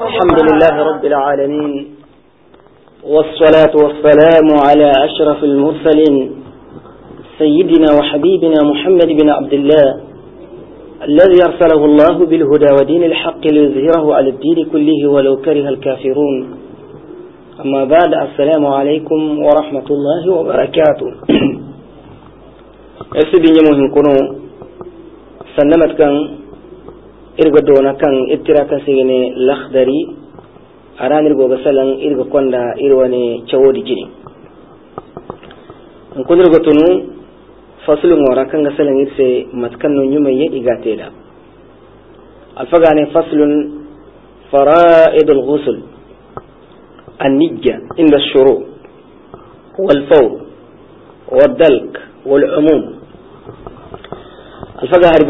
الحمد لله رب العالمين، والصلاة والسلام على أشرف المرسلين سيدنا وحبيبنا محمد بن عبد الله الذي أرسله الله بالهدى ودين الحق ليظهره على الدين كله ولو كره الكافرون. أما بعد، السلام عليكم ورحمة الله وبركاته. أسبي نموهن كنو سنمت كان إرغو دونا كان اتراكا سيغني لخدري أران إرغو غسلن إرغو كوندا إرواني چودي جيني نكون إرغو تنو فصل مورا كان غسلن إرسي متكنو نيومي إغاتيلا الفقاني فصل فرائد الغسل النجة عند الشروع والفور والدلك والعموم. الفقاني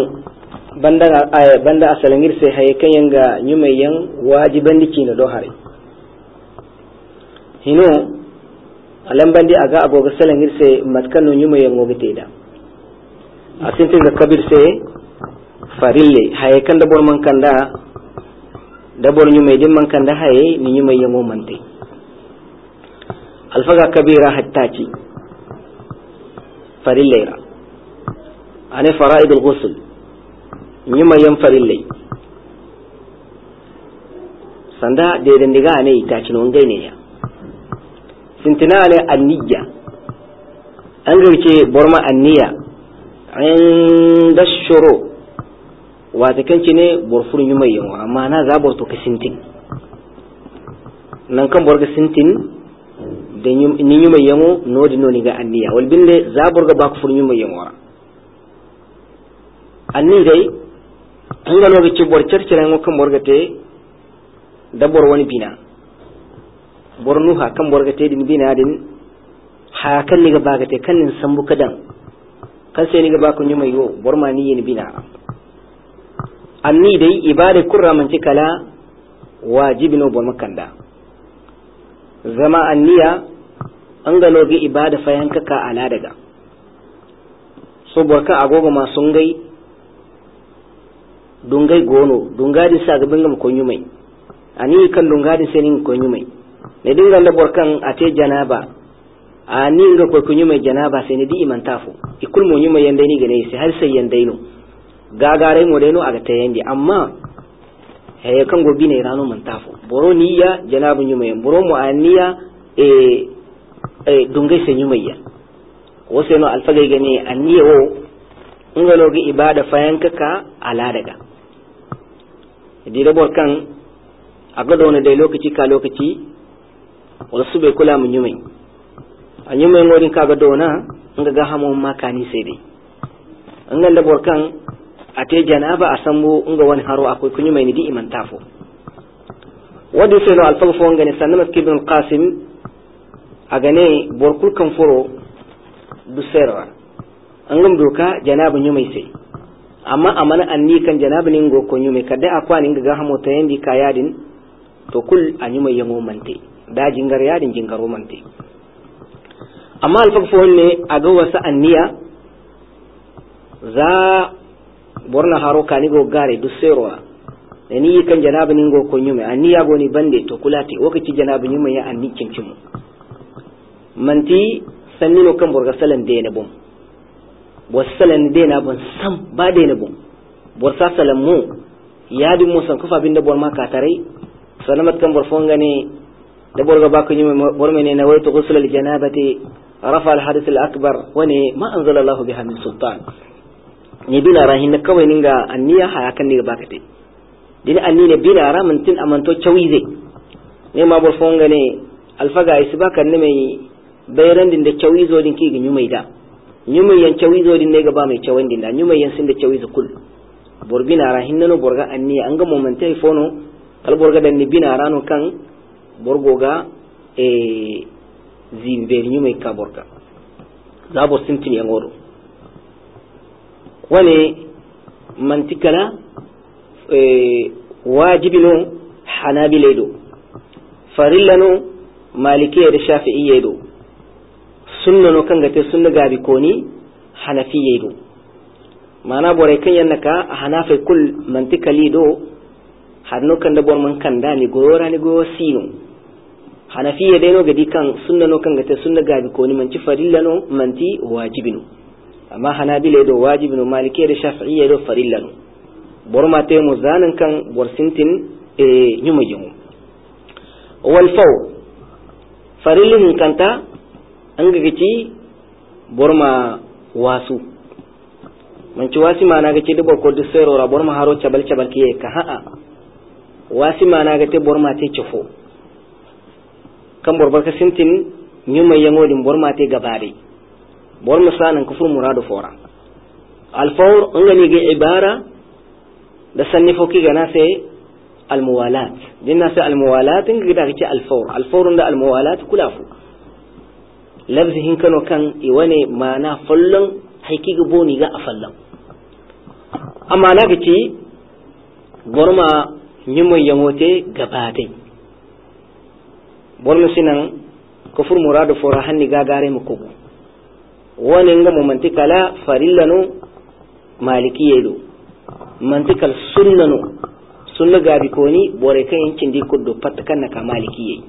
banda asalangir sai haye kan yanga nyumayan wajiban diki na dohare hino alam bandi aga aboga salangir sai matkanu nyumayan ngogite da asintin da kabir sai farille haye kan da bor man kanda da bor nyumay din man kanda haye ni nyumayan mo mante alfaga kabira hattaci farille ra ane fara'idul ghusl nyima yan farillai sanda da diga ne ita cin wangai ne ya sintina ne anniya an gace borma anniya an da shuru wata kanci ne borfur nyima yan amma na za borto ka sintin nan kan borga sintin da nyima yan no di no ni ga anniya wal binde za borga ba ku fur nyima yan wa anni dai an gano ga cibor cercere ngo kan borgate da bor wani bina bornu ha kan borgate din bina din ha kan ni ga bagate kan nin sambu kadan kan sai ni ga ba ku nyuma yo borma ni yin bina anni dai ibade kurra man kala wajibino bor makanda zama anniya an gano ga ibada fayanka ka ala daga so borka agogo ma sun gai dungai gono dungadi sa gaban gam ko nyumai ani kan dungadi senin ko nyumai ne dinga da borkan ate janaba ani ga ko nyumai janaba sai ne di iman tafu ikul mo nyumai yanda ni gane sai har sai yanda ino gagare mo deno aga tayandi amma he kan go bine rano man tafu boro niya janabu nyumai boro mo aniya dungai sai nyumai ya wose no alfagai gane aniya o ngalogi ibada fayanka ka ala daga dida borkan aga dona dai lokaci ka lokaci wasu bai kula mun yumai an yumai ngorin ka ga dona nga ga hamo makani sai dai an ganda borkan ate janaba asambu nga wani haro akwai kunyumai ni di iman tafo wadi sai no alfalfo ngane sannamat ibn qasim agane borkul kan furo du serra angam doka janaba nyumai sai amma amana anni kan janaba ningo ko nyumai kada akwani nga hamo tayandi kayadin to kul anyumai yango mante da jingar yadin jingaro mante amma alfafo ne aga wasa anniya za borna haro kani go gare du serwa ni kan janaba ningo ko nyumai anniya go ni bande to kulati wakati janaba nyumai ya anni cincimu manti sannino kan borga salan de ne bom wasalan dena bon sam ba dena bon bor sa salam mu yadi mu san kufa binda bor ma ka tare salamat kan bor fonga ne da bor ga bakku nyum bor mene na waytu ghusl al janabati rafa al hadith al akbar wani ma anzala Allah biha min sultan ni bila rahin na kawai ninga anniya ha kan ni ga bakate din anni ne bila ramin tin amanto chawize ne ma bor fonga ne alfaga isbaka ne mai bayran din da chawizo din ki ginyu mai da nyumay yan chawizo din ne gaba mai chawan din da nyumay yan sin da chawizo kul borbina ra hinnano borga anni anga momentai fono kal borga dan ni bina rano kan borgoga zimbe nyumay ka borga za bo sintin yan goro wani mantikala wajibino hanabiledo farillano malikiyya da shafi'iyya sunna no kan gate sunna gabi koni hanafiyye do mana bore kan yannaka hanafi kul mantikali do harno kan da bor man kan da ni gora ni go sino hanafiya dai no gadi kan sunna no kan gata sunna gabi ko ni manci farilla no manti wajibino amma hanabila do wajibino maliki da shafi'iyya do farilla no bor ma te mu zanan kan bor sintin nyuma yumu wal faw farillin kanta an ga gici bor ma wasu manci wasi mana ga ce da bor ko da sero ra bor ma haro cabal cabal kiye ka ha'a wasi mana ga te bor ma te cefo kan borbar ka sintin nyuma yango din bor ma te gabare bor musanan kufur muradu fora al fawr ngani ga ibara da sanni foki ga nase al muwalat din nase al muwalat ngi da ce al fawr da al muwalat kulafu labzihin kano kan iwane mana fallon haiki ga boni ga afallan amma na ga ce bor ma nyuma yango te gabate borno sinan kufur muradu fora hanni gagare mu kugu wani nga mu mantikala farillano malikiyedo mantikal sunnano sunna gabi koni bore kan yancin di kuddo patta kan na ka malikiye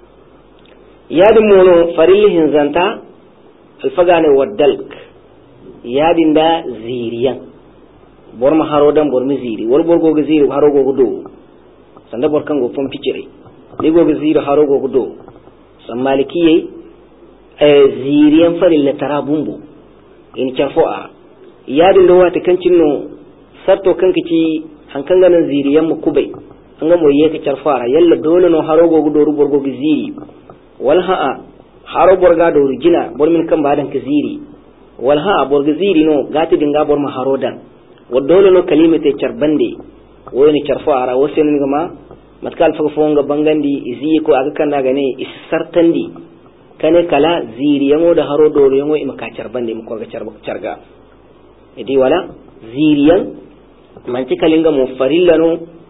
yadin mono farillihin zanta alfagane waddalk yadin da ziriyan borma harodan bormi ziri wal borgo ga ziri haro go do sanda borkan go fon picire ni go ga ziri haro go do san malikiye ziriyan farilla tarabumbo in charfoa yadin da wata kancin no sarto kanka ci hankan ganan ziriyan mu kubai an ga moye ka charfara yalla dole no haro go do ru borgo ziri wal ha'a haro borga do rigina bormin kan badan ka ziri wal ha'a borga ziri no gati dinga bor ma haro dan dole no kalimate charbande woni charfara wasen ngama matkal fa fonga bangandi izi ko aga kanda gane isartandi kane kala ziri yango da haro doro yango ima ka charbande mu ko ga charga idi wala ziriyan manci kalinga mu farillano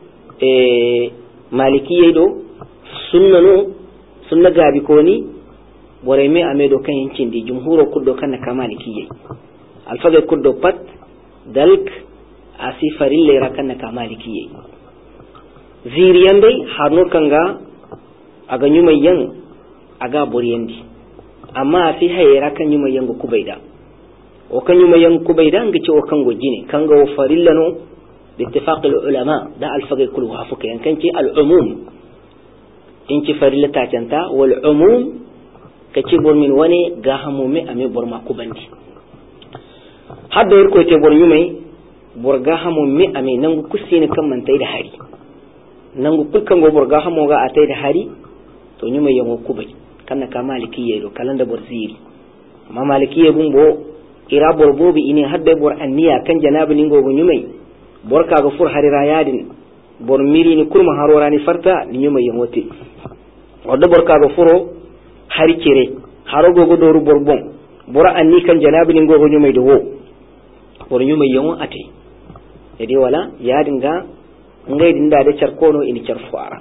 malikiyye do sunna gabi koni bore me amedo kan yancin di jumhuro kuddo kan ka malikiyye alfaga kuddo pat dalk asi farille rakan ka malikiyye ziriyan dai harno kanga aga nyumayyan aga boriyandi amma asi hayra kan nyumayyan go kubaida o kan nyumayyan kubaida ngi ci o kan go jine kanga o farillano باتفاق العلماء ده الفقه كله وافق يعني كان العموم انت فريلتا تنتا والعموم كتبور من وني غاهمو مي امي برما كوباندي حد يركو تبور يومي بور غاهمو مي امي نانغو كسيني كم من تاي ده هاري نانغو كل كان بور غاهمو غا اتاي ده هاري تو يومي يمو كوباي كان كا مالكيه دو كالندا بور زيري ما مالكيه بومبو ira borbobi ini hadde bor anniya kan janabi ningo go nyumai borka ga fur harira yadin bor miri ni kurma harorani farta ni nyuma yemote wadda borka ga furo hari kire haro go doru borbon bor anni kan janabi ningo go nyumai do wo bor nyuma yemo ate ede wala yadin ga ngai dinda da charkono ini charfuara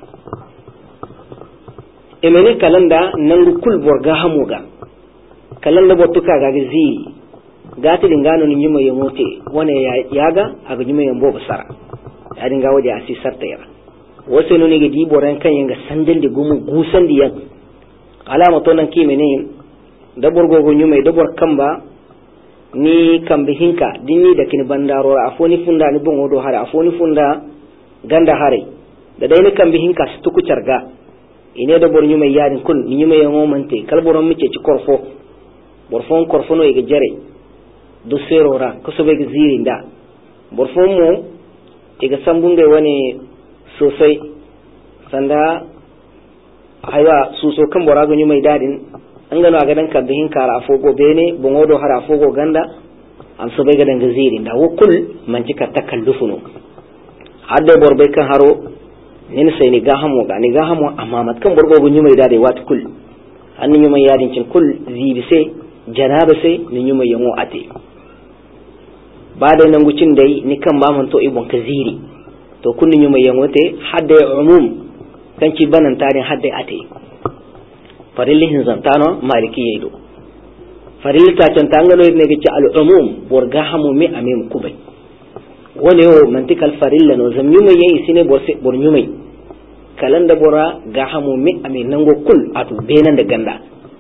emene kalanda nangu kul borga hamuga kalanda botuka ga zi gati dingano ni nyuma yemote wane yaga aga nyuma yembo basara ya dinga waje asi sarta yara wose no ni ga di boran kan yanga sandal de gumu gusan diyan alama to nan kime ne da borgo go nyuma da bor kamba ni kambe hinka dinni da kin bandaro afoni funda ni bongo do hare afoni funda ganda hare da dai ni kambe hinka su tuku charga ine da bor nyuma yadin kun ni nyuma yemo mante kalboron mice ci korfo borfon korfo no ga jare do serora ko so be ziri nda borfon mo iga sambunde wani sosai sanda haywa suso kan borago nyuma idadin an gano aga dan kan bihin kara afogo bene bongodo hara afogo ganda am so be ga dan ziri nda wokul man jika takallufuno hadde borbe kan haro nin sai ni gahamo amma mat kan borgo nyuma idade wat kul an nyuma yadin cin kul zibi sai janaba sai ni nyuma yango ate bada nan gucin dai ni kan ba man to ibon kaziri to kun nyuma yango te hadde umum kan ci banan tarin hadde ate farilin zantano maliki yedo farilta can tangalo ne gici al umum borga hamu mi amim kubai wone o mantikal farilla no zam nyumay yayi sine bor nyumay kalanda bora ga hamu mi ame nango kul atu benan da ganda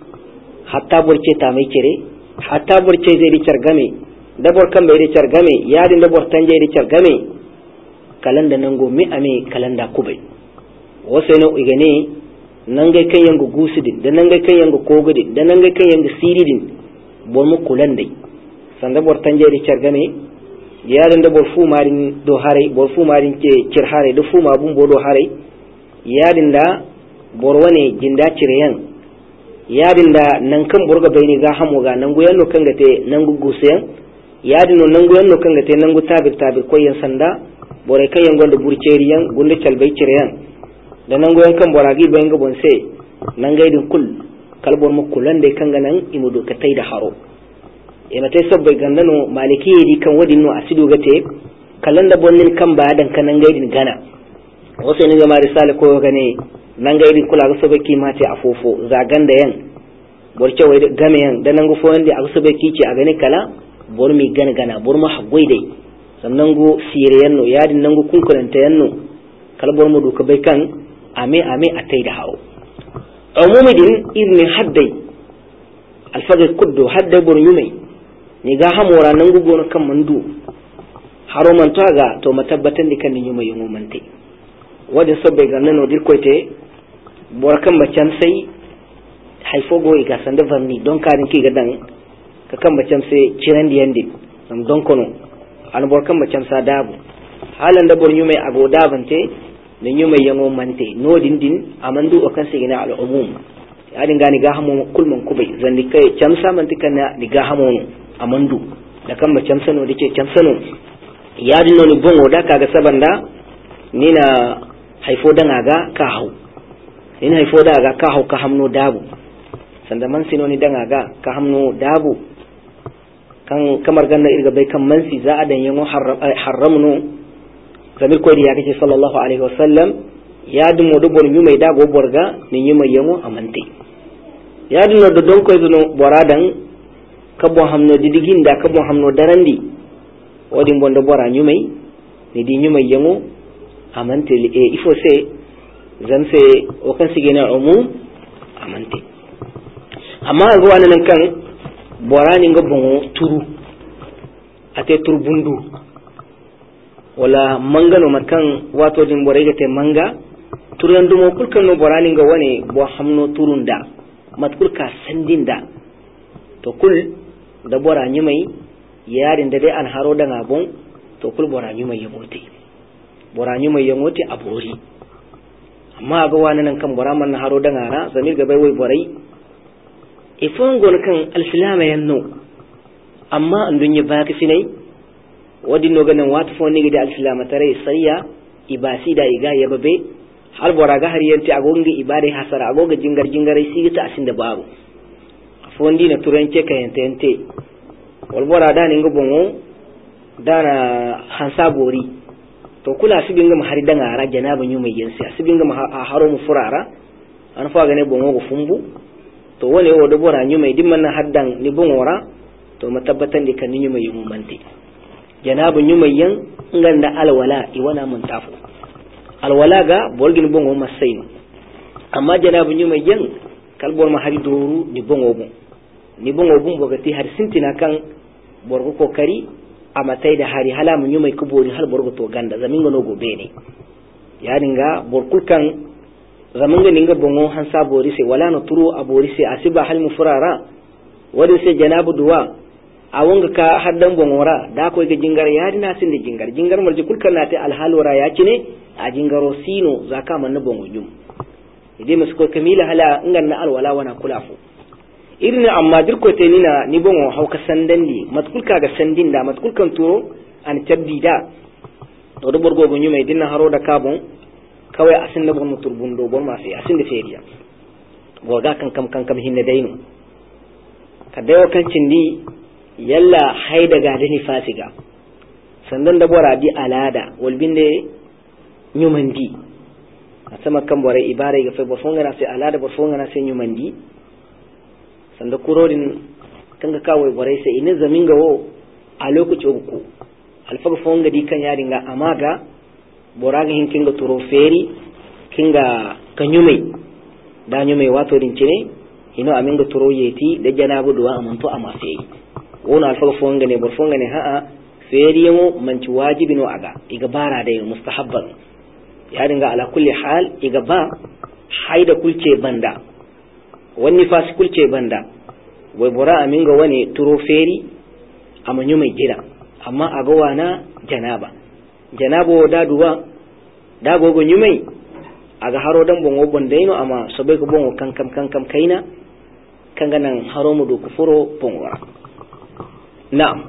hatta borce ta mai kire hatta borce zai ricar game da bor kan bai ricar game yadin da bor tanje ricar game kalanda nango mi ame kalanda kubai wasai no igane nangai kan yango gusudin da nangai kan yango kogudin da nangai kan yango siridin bor mu kulandai sanda bor tanje ricar game yadin da bor fu marin do hare bor fu marin ke cir hare da fu ma bun bodo hare yadin da bor wane jinda cireyan yadin da nan kan burga bayni ga hamo ga nan guyan no kan gate nan gugusen yadin no nan guyan no kan gate nan gu tabir koyen sanda bore kayen gonda burceriyan gunde calbay cireyan da nan guyan kan boragi bayin ga bonse nan gaidin kul kalbor mu kulande kan ga nan imudo ka tai da haro e mate sabbai gandano maliki yidi kan wadin no asidu gate kalanda bonnin kan ba dan kan nan gaidin gana wasu ne zama risale ko gane nan ga irin kula ga sobe kimate a fofo zagan da yan borce wai game yan da nan go fo yande a sobe kici a gane kala bor mi gana bor ma hagoi dai sannan go sire yanno yadin nan go kunkulanta yanno kala bor mu duka bai kan ame a tai da hawo umumi din izni haddai alfaga kuddo haddai bor yumai ni ga hamora nan go gono kan mandu haro man taga to matabbatan dikan ni yumai yumumante wadin sabbai ganin no dirkoite borkan bacan sai haifo go iga sanda varni don karin ki gadan ka kan bacan sai ciran di yandi sam don kono an borkan bacan sa dabu halan da bor nyume ago dabante da nyume yango mante no din amandu o kan sigina al umum yadin gani ga hamu kulman kubai zandi kai camsa mantikan na diga hamu amandu da kan bacan sano dike camsano yadin no ni bongo da kaga sabanda nina haifo danga ga ka hau in haifo daga ka hau ka hamno dabu sanda man sinoni danga ga ka hamno dabu kan kamar ganna irga bai kan mansi za a dan yango haramno zamir ko ya kace sallallahu alaihi wasallam ya dumo do bor nyumai dago borga ni nyumai yango amante ya duno do don ko zuno boradan ka bo hamno didigin da ka bo hamno darandi wodi bondo bora nyumai ni di nyumai yango amante il faut c'est zan sai o kan sigena umum amante amma ruwa nan kan borani nga bongo turu ate turbundu wala manga no makan wato din borege te manga turandu mo kulkan no borani nga wane bo hamno turunda matkulka sandinda to kul da bora nyimai yarin da dai an haro da ngabon to kul bora nyimai yamote bora nyimai yamote abori amma ga wani nan kan bora man haro da ngara zamir ga bai wai borai ifon gon kan alfilama yanno amma andun ya baka sinai wadin no ganan wata fon ni da alfilama tare sayya ibasi da iga ya babe har bora ga har yanti agonga ibade hasara agoga jingarai sigita asin da babu fon dina turanke kayente wal bora da ni ngobongo dana hansa bori to kula sibin ga hari da ngara janaba nyu mai yansi sibin ga haro mu furara an fa ga ne bongo go fumbu to wone wo do bora nyu mai dimman haddan ni bongora to matabbatan di kan nyu mai yumu mante janaba nyu mai yan nganda alwala iwana mun tafu alwala ga borgin bongo masaino amma janaba nyu mai yan kalbor ma hari doru ni bongo bun bogati har sintina kan borgo kokari amatai da hari hala mun yumai kubori hal borgo to ganda zamin gono gobe ne ya dinga borkul kan zamin ga ninga bongo han sabori sai wala no turu abori sai asiba hal mufrara wadi sai janabu duwa a wanga ka haddan bongora da ko ga jingar ya dina sin da jingar marji kulkan na ta alhalwara ya ci ne a jingaro sino zaka man na bongo yum idai masko kamila hala ngan na alwala wana kulafu irin amma dirko te nina ni bongo hauka sandandi matkulka ga sandin da matkulkan to an tabbi da to do borgo gonyu mai dinna haro da kabon kawai asin da bon turbundo bon ma sai asin da feriya goga kan kam hinne dainu kadayo kan cindi yalla haida ga dani fasiga sandan da bora bi alada walbinde nyumandi asama kan bora ibare ga fe bofonga na sai alada bofonga na sai nyumandi sanda kurorin kanga kawai barai sai ina zamin gawo a lokaci uku alfaga fonga di kan yadinga amaga boraga hin kinga turo feri kinga kanyumai da nyumai wato din cine ino aminga turo yeti da janabu duwa amanto amase wona alfaga fonga ne bor fonga ne ha'a feri yamo manci wajibi no aga iga bara da mustahabban yadinga ala kulli hal iga ba haida kulce banda wani fasi kulce banda wai bora aminga wani turo feri amanyu mai jira amma aga wana janaba da duwa da gogo nyumai aga haro dan bongo bondaino amma sabai ko bongo kankam kaina kanga nan haro mu do kufuro bongora na'am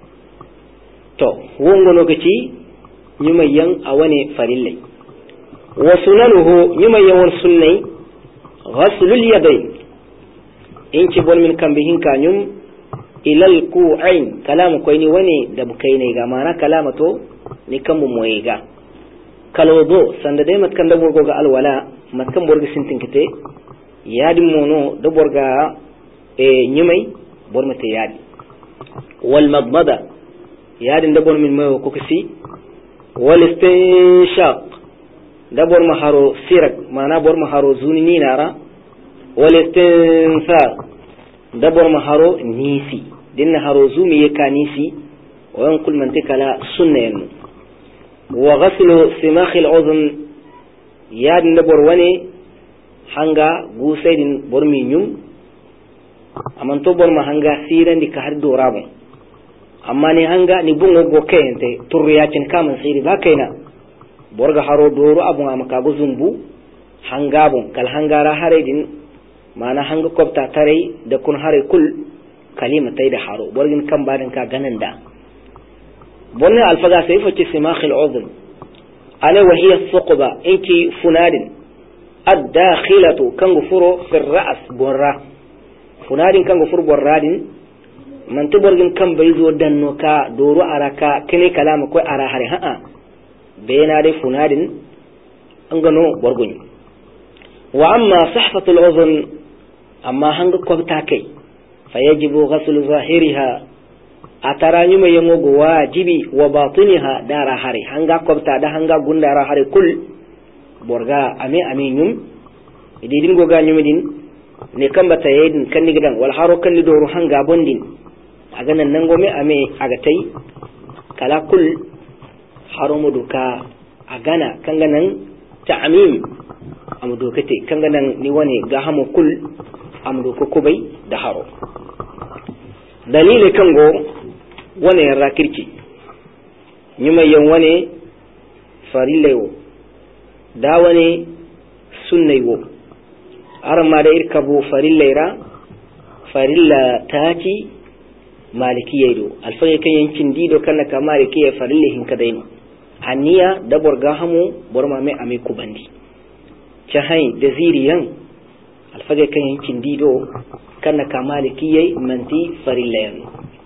to wongo lokaci nyumai yan awane farillai wa sunanuhu nyumai yan sunnai ghaslul yadayn inci bon min kambihin kanyum ilal ku'ain kalamu koy ni wani da bukai ne ga mana kalama to ni kan mu moye ga kalawdo sanda dai matkan da borgo ga alwala matkan borgo sintin kite yadi mono da borga nyumai bor mate yadi wal madmada yadi da bor min mayo ko kisi wal istinshaq da bor maharo sirak mana bor maharo zuni nara wal istinfar da bor maharo nisi dinna haro zumi yaka nisi wa yankul mantikala sunnayan wa ghaslu simakh al-udhun yadin da bor wani hanga gusaidin bor minyum amanto bor ma hanga siran di ka har dorabo amma ni hanga ni bungo go kayente turriyacin kaman siri ba kaina bor ga haro doro abun amaka go zumbu hanga bun kal hangara haredin mana hanga kopta tarai da kun hare kul kalimatai da haro borgin kan badan ka ganan da bonne alfaga sai fa ci simakh al-udhun ala wa hiya thuqba inki funadin ad-dakhilatu kan gufuro fi ar-ra's borra funadin kan gufur borradin man to borgin kan bai zo danno ka doro araka kine kalama ko ara hare ha'a bayna dai funadin an gano borgoni wa amma sahfatu al-udhun amma hanga kwabta kai fayajibu ghaslu zahiriha atarani mai yango go wajibi wa batiniha dara hare hanga kwabta da hanga gundara hare kul borga ame nyum idin go ga nyumidin ne kan bata yedin kan nigidan wal haro kan lidoro hanga bondin aga nan nan go me ame aga tai kala kul haro muduka agana kan ganan ta'mim amdo kate kan ganan ni wane ga hamu kul amdo ko kubai da haro dalile kango wane rakirki nyumayen wane farilewo da wane sunnewo arma da irkabu farillaira farilla tati malikiyaido alfage kan yankin dido kana ka malikiyai farillehin kadaino aniya da borga hamu borma mai ame kubandi cahai da ziriyan alfage kan yankin dido kana ka malikiyai manti farillayan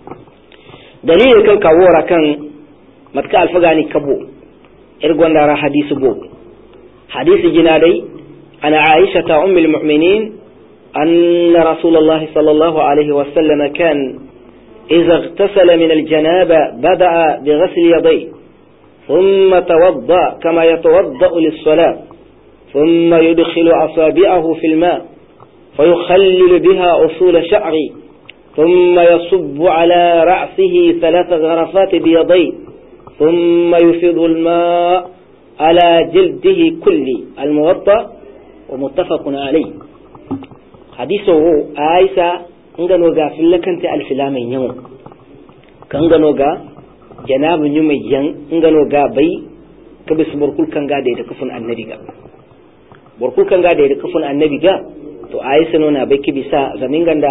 dalilin kan kawora kan matka alfagani kabo irgonda ra hadisi bo hadisi jinadai ana aisha ta ummul mu'minin anna rasulullah sallallahu alaihi wasallam kan idza ightasala min aljanaba bada'a bighasl yadayhi ثم توضأ كما يتوضأ للصلاة ثم يدخل أصابعه في الماء فيخلل بها أصول شعره ثم يصب على رأسه 3 غرفات بيضيه ثم يفيض الماء على جلده كله الموضأ ومتفق عليه حديثه عائشة nganoga fillakanta alfilamin yau kan ganoga janabu nyumayyan nganoga bai kabis burkul kanga da kufun annabi ga burkul kanga da kufun annabi ga to Aisha nona bai kibisa zamin ganda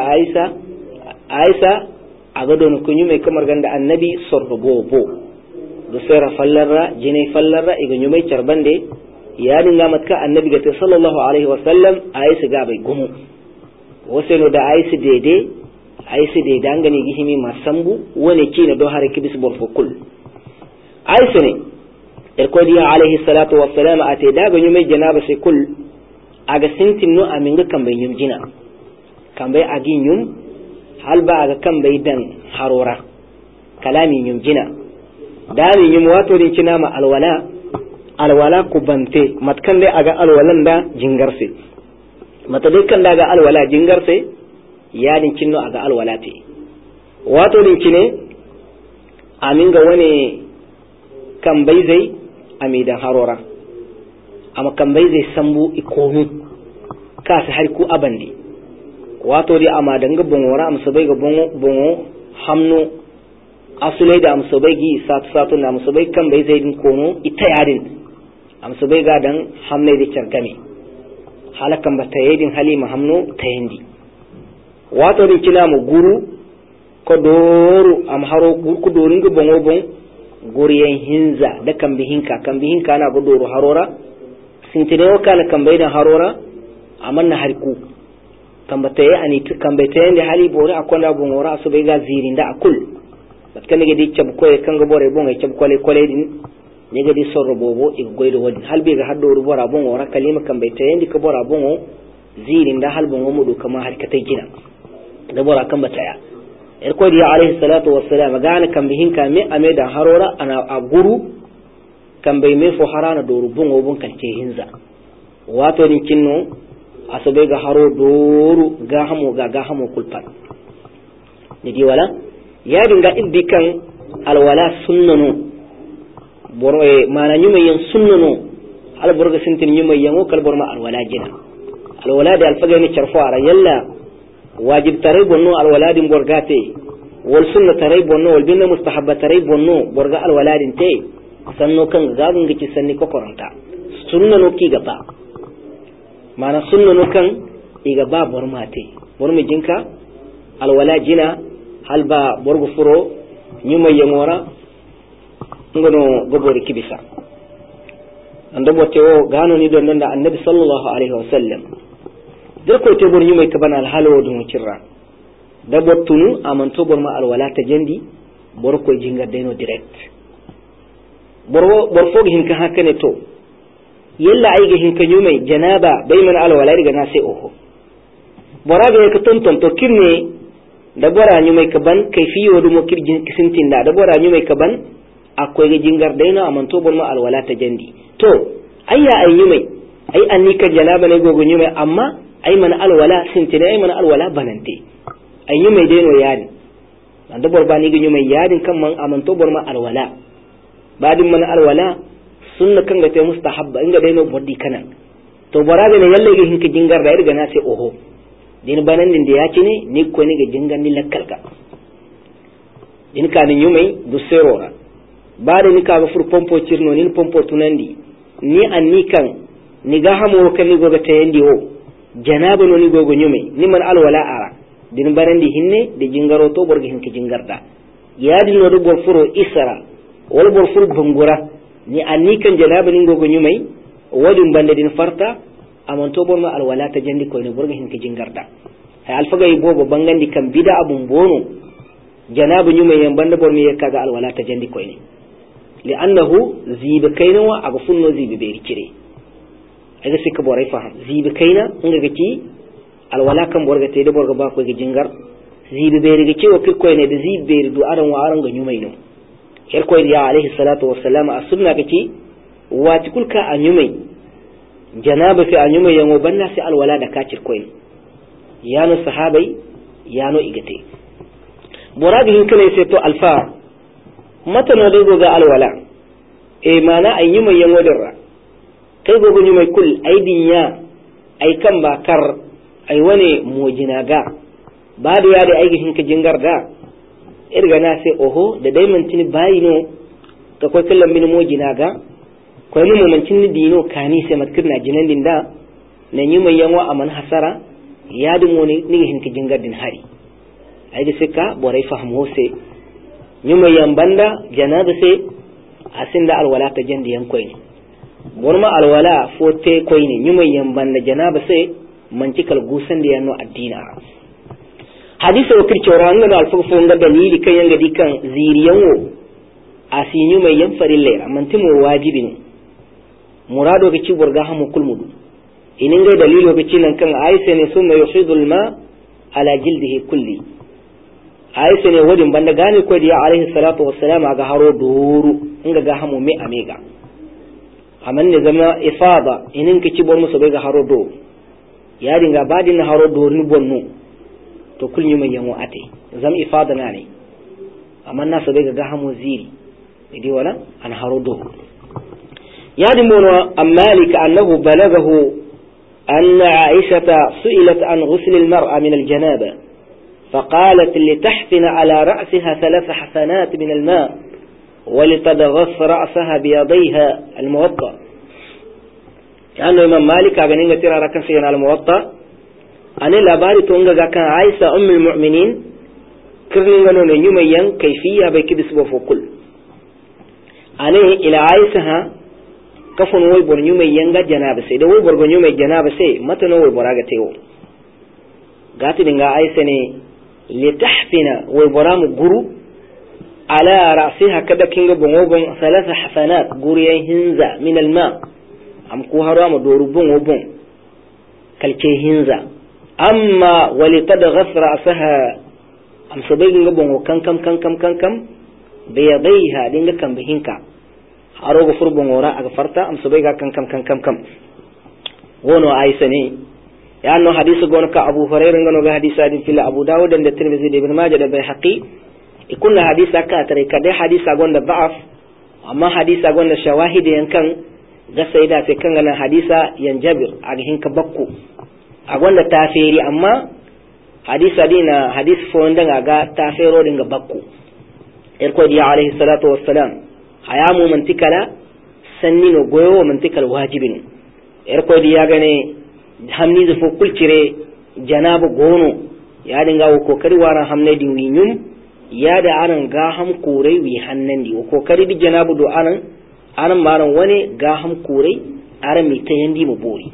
Aisha a gado ne kunyu mai kamar ganda annabi sorbo bo da sera fallarra jine fallarra iga nyumai charbande ya dinga matka annabi ga sallallahu alaihi wasallam Aisha ga bai gumu waseno da Aisha dede angane gihimi masambu wone kina do hare kibis borfo kul Aisha ne erkodi alaihi salatu wassalam ate daga nyumai janaba sai kul aga sintin no aminga kambe nyum jina kambe agi nyum halba aga kambe dan harora kalami nyum jina dani yim wato din cina ma alwala ku bante matkan dai aga alwalan da jingarse mata dai kan daga alwala jingarse ya din cinno aga alwala te wato din cine amin ga wani kan bai zai amidan harora amma kan bai zai sambu ikonu ka su har ku abandi wato dai amma danga bongora am sabai ga bongo hamno asule da am sabai gi satu na am sabai kan bai zai din kono ita yadin am sabai ga dan hamne da chargame halakan ba ta yadin halima hamno ta yandi wato dai kina mu guru ko doru am haro gurku dorin ga bongo bon guriyen hinza da kan bihinka na go doru harora sintine wakala kan bai da harora amanna harku kan bataye ani kan bataye da hali bore akonda bongora so bai ga zirinda akul batkan ga di cab koy kan ga bore bonga cab kole din ne ga di sorro bobo e goydo wadi hal be ga haddo rubora bongora kalima kan bataye ndi ka bora bongo zirinda hal bongo mudu kama har katai gina da bora kan bataya er ko di alayhi salatu wassalam ga kan bihin ka me ameda harora ana aguru kan bai me fo harana doru bongo bon kan ce hinza wato ni kinno asabe ga haro doru ga hamo kulpat ni di wala ya dinga iddi kan alwala sunnanu boro e mana nyuma yan sunnanu al borga sintin nyuma yan o kal borma alwala jina alwala da alfaga ni charfo ara yalla wajib tare bonno alwala din borgate wal sunna tare bonno wal binna mustahabba tare bonno borga alwala din te sanno kan gabun gici sanni ko koranta sunnanu ki gaba mana sunnanu kan iga ba bormate bormi jinka alwala jina halba borgo furo nyuma yengora ngono gobori kibisa anda bote o gano ni don da annabi sallallahu alaihi wasallam der ko te bor nyuma ka banal halo dum cirra da bottunu amanto borma alwala ta jandi bor ko jinga deno direct bor fo hinka hakane to yalla ay ga hinka nyumai janaba bai man alwala riga na sai oho boraga ka tonton to kirne da bora nyumai ka ban kayfiyo do mo kirjin kisintin da bora nyumai ka ban akwai ga jingar daina amanto bon ma alwala ta jandi to ayya ay nyumai ay annika janaba ne gogo nyumai amma ay man alwala sintin ay man alwala banante ay nyumai daino yadi da bor bani ga nyumai yadin kan man amanto bon ma alwala badin man alwala sunna kan ga ta mustahabba inga dai no boddi kana to boraga ne yalle ga hinka jingar da irga na sai oho din banan din da ya ci ne ni ko ne ga jingar ni lakkalka din ka ni yumai du serora ba da ni ka ga fur pompo cirno ni pompo tunandi ni anni kan ni ga hamo kan ni goga tayandi o janaba no ni gogo yumai ni man alwala ara din banan di hinne de jingaro to borga hinka jingarda yadi no do bor furo isra wal bor fur bangura ni anni kan janaba ni gogo nyumai wadin bande din farta amanto bon ma alwala ta jandi ko ne burga hin ki jingarda hay alfaga yi bobo bangandi kan bida abun bono janaba nyumai yan bande bor mi yakka alwala ta jandi ko ne li annahu zibe kaina wa aga funno zibe be rikire aga sikka boray faham zibe kaina nga gati alwala kan borga te de borga ba ko gi jingar zibe be rigice o kirko ne de zibe du aran wa aran ga nyumai no herkoy ya alayhi salatu wassalam as-sunna kace wati kulka anyumai janaba fi anyumai yango banna sai alwala da kacir koy yano sahabai yano igate boradi hin kale sai to alfa mata no do ga alwala e mana anyumai yango dirra kai gogo nyumai kul aidinya ai kan bakar ai wane mojinaga ba da ya da aiki hin ka jingar da irga na sai oho da dai mantini bayino ka koy kallan min mo jinaga koy mu mantini dino kani sai matkirna jinan din da nan yi mai yanwa aman hasara ya dum woni ni hin ki jingar din hari ai da sika borai fahmo sai yi mai yambanda janaba sai asinda alwala ta jandi yan koy ne borma alwala fote koy ne yi mai yambanda janaba sai mancikal gusan da yanno addina hadisa wa kirce wa hanga da alfafo nga dalili kan yanga dikan ziriyan wo asinyu mai yan farille amantimo wajibin murado ga ci burga hamu kulmudu inin ga dalili ga cinan kan aisha ne sunna yuhidul ma ala jildihi kulli aisha ne wadin banda gane ko diya alaihi salatu wassalam aga haro duru inga ga hamu me amega aman ne zama ifada inin kici bon musu bai ga haro do ya dinga badin na haro do ni bonnu to kulnyu mai yanwo ate zam ifada na ne aman na su bai ga hamu ziri idi wala an haro do ya dimono amalik annahu balaghahu أن عائشة سئلت عن غسل المرأة من الجنابة فقالت لتحفن على رأسها 3 حفنات من الماء ولتدغص رأسها بيديها الموطأ يعني إمام مالك أغنين ترى ركن سينا الموطأ أنا لاباري تونغا كان عائشة أم المؤمنين كرنغنو نيوميان كيفية بيكبس بفوكل أنا إلى عائشة kafin wai bor nyume yanga janaba sai da wai bor nyume janaba sai mata no wai boraga tewo gati dinga aisa ne li tahfina wai boramu guru ala ra'siha kada kinga bongogon 3 hasanat guriyan hinza min alma am ko haramu doru bongogon kalce hinza amma wali tadghas ra'saha am sabai dinga bongo kankam bayadaiha dinga kan bihinka aro go furbon ora aga farta am so ga kam wono aisha ne ya no hadisi gon ka abu hurairah ngono ga hadisa din fil abu dawud da tirmidhi da ibn majah da bayhaqi ikunna hadisa ka tare ka dai hadisa gon da da'af amma hadisa gon da shawahid yankan ga saida sai kan ganan hadisa yanjabir aga hinka bakku a gon da tafiri amma hadisa dina hadis fo ndanga ga tafiro dinga bakku irko di alayhi salatu wassalam hayamu mantikala sanni no goyo mantikal wajibin erko di ya gane hamni da fokul cire janabu gono ya dinga wo kokari waran hamne di winyum ya da anan ga ham kurai wi hannan di wo kokari di janabu do anan maran wani ga ham kurai aran mi tayandi mu bori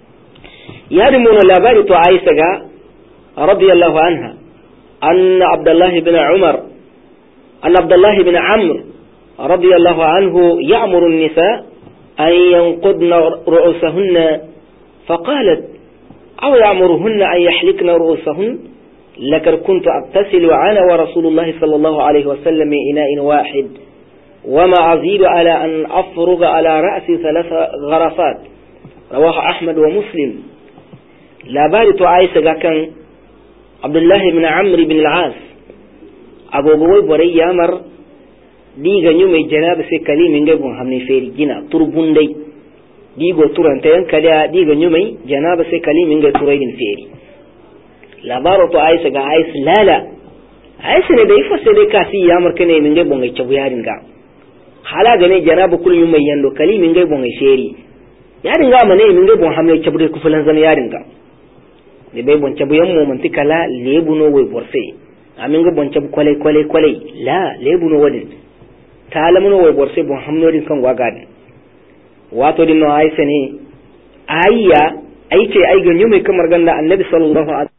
ya dimu no labari to Aisha ga radiyallahu anha anna Abdullah ibn Amr رضي الله عنه يأمر النساء أن ينقضن رؤوسهن فقالت أو يأمرهن أن يحلقن رؤوسهن لكن كنت أغتسل أنا ورسول الله صلى الله عليه وسلم من إناء واحد وما أزيد على أن أفرغ على رأسي 3 غرفات رواه أحمد ومسلم لا بارت عائشة كان عبد الله بن عمرو بن العاص أبو بوي بري يامر diga nyume janaba sai kalimin ga gon hamni feri gina turbun dai digo turanta yan kada diga nyume janaba sai kalimin ga turaidin feri labaro to Aisha ga Aisha lala Aisha ne dai fa sai dai kasi ya marka ne min ga gon ai chabu yarin ga hala ga ne janaba kullum mai yando kalimin ga gon ai feri yarin ga mane min ga gon hamni chabu dai kufulan zan yarin ga ne bai bon chabu yan mu mantikala lebuno wai borse amin ga bon chabu kwale la lebuno wadin talamuno way borse bon hamnodin kan wagade wato dinno Aisha ne ayya aice ai ga nyume kamar ganda annabi sallallahu alaihi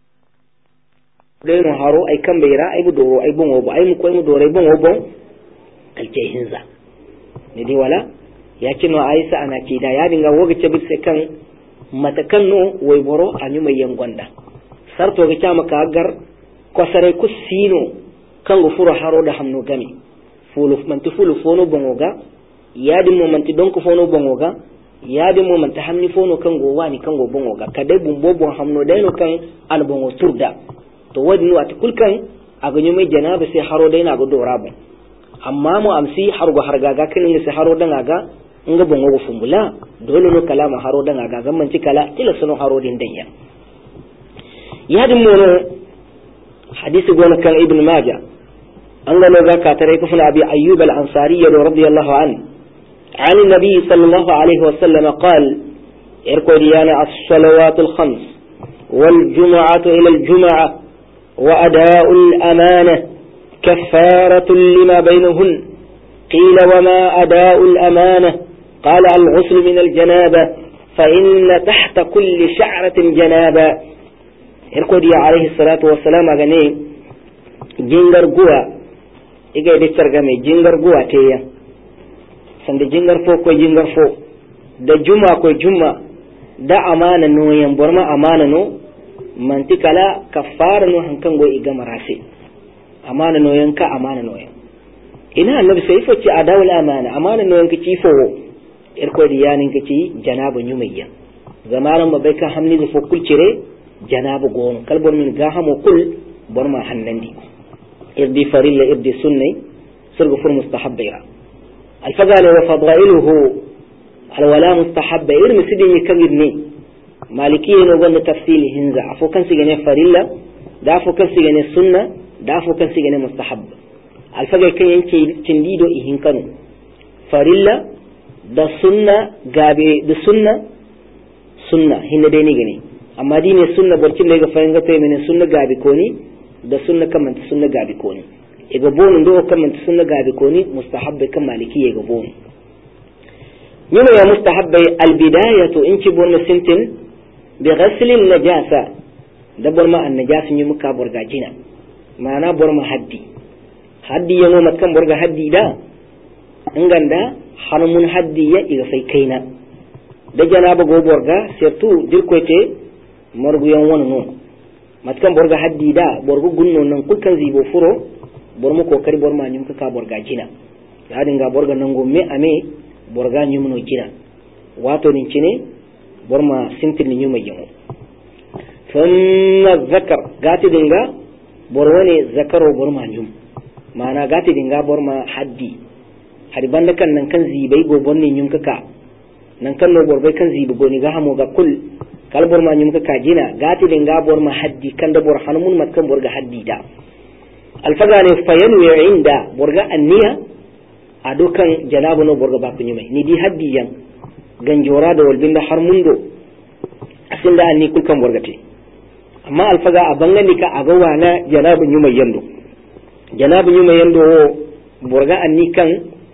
wasallam haro ai kan beira ai budoro ai bon obo ai mu koy mu doro ai bon obo kalce hinza ne dai wala ya kino Aisha ana ce da ya dinga woga ce bitse kan matakan no way boro anyume yangonda sarto ga kama ka gar ko sare kusino kan go furo haro da hamno gami manti fulu fono bongoga yadi mo manti donko fono bongoga yadi mo manti hamni fono kango wani kango bongoga kadai bumbo bon hamno dayno kan al bongo turda to wadi no atikul kan aga nyume janaba sai haro dayna go dorabu amma mu amsi hargo hargaga kan ne sai haro dan aga nga bongo go fumbula dole no kalama haro dan aga gamman ci kala ila sano haro din danya yadi mo no hadisi gona kan ibn majah أننا ذاك تريك فن أبي أيوب الأنصاري رضي الله عنه عن النبي صلى الله عليه وسلم قال اركوا ديانا الصلوات الخمس والجمعة إلى الجمعة وأداء الأمانة كفارة لما بينهن قيل وما أداء الأمانة قال الغسل من الجنابة فإن تحت كل شعرة جنابة اركوا دي عليه الصلاة والسلام أغني جنجر قوى iga da targa mai jingar guwa te ya sanda jingar fo ko jingar fo da juma ko juma da amana no yan borma amana no mantikala kafara no hankan go iga marase amana no yanka amana no yan ina annabi sai foci adawul amana no yanka ci fo irko di yanin ka ci janaba nyumayya zamaran ba bai ka hamni da fokul cire janaba gon kalbon min ga hamo kul borma hannandi irdi farilla irdi sunni sirgu fur mustahabba alfagala wa fadailuhu alwala mustahabba irmi sidin yakirni malikiye no gonda tafsili hinza afo kan sigane farilla da afo kan sigane sunna da afo kan sigane mustahabba alfaga kan yanke tindido ihin kanu farilla da sunna gabe da sunna hinna dai ni gane amma dine sunna barkin da ga fahimta ta mene sunna gabe ko ni da sunna kan manta sunna gabe ko ni e ga bonu do kan manta sunna gabe ko ni mustahabba kan malikiye ga bonu yuma ya mustahabba albidayatu in ci bon sintin bi ghasl an najasa da bor ma an najasa ni muka borga jina mana bor ma haddi yango matkan borga haddi da inganda harmun haddi ya iga sai kaina da janaba go borga surtout dirkote morgu yan wona non matkan borga haddi da borgo gunno nan kulkan zibo furo bor mu kokari bor ma nyum ka borga jina ya dinga borga nan go me ame borga nyum no jina wato nin cine bor ma sintin ni nyuma yango thumma zakar gati dinga bor woni zakaro bor ma nyum mana gati dinga bor ma haddi hadi banda kan nan kan zibai go bonni nyum kaka nan kan no bor bai kan zibi go ni ga hamo ga kul kal bor ma nyum kaka jina gati dinga bor ma haddi kan da bor hanmun mat kan bor ga haddi da alfaga ne fayanwi inda bor ga anniya adukan janabu no bor ga ba kunyumai ni di haddi yan ganjora da walbinda har mundo asinda anni kul kan bor ga te amma alfaga a bangani ka aga wana janabu nyumai yando janabu nyumai yando borga anni kan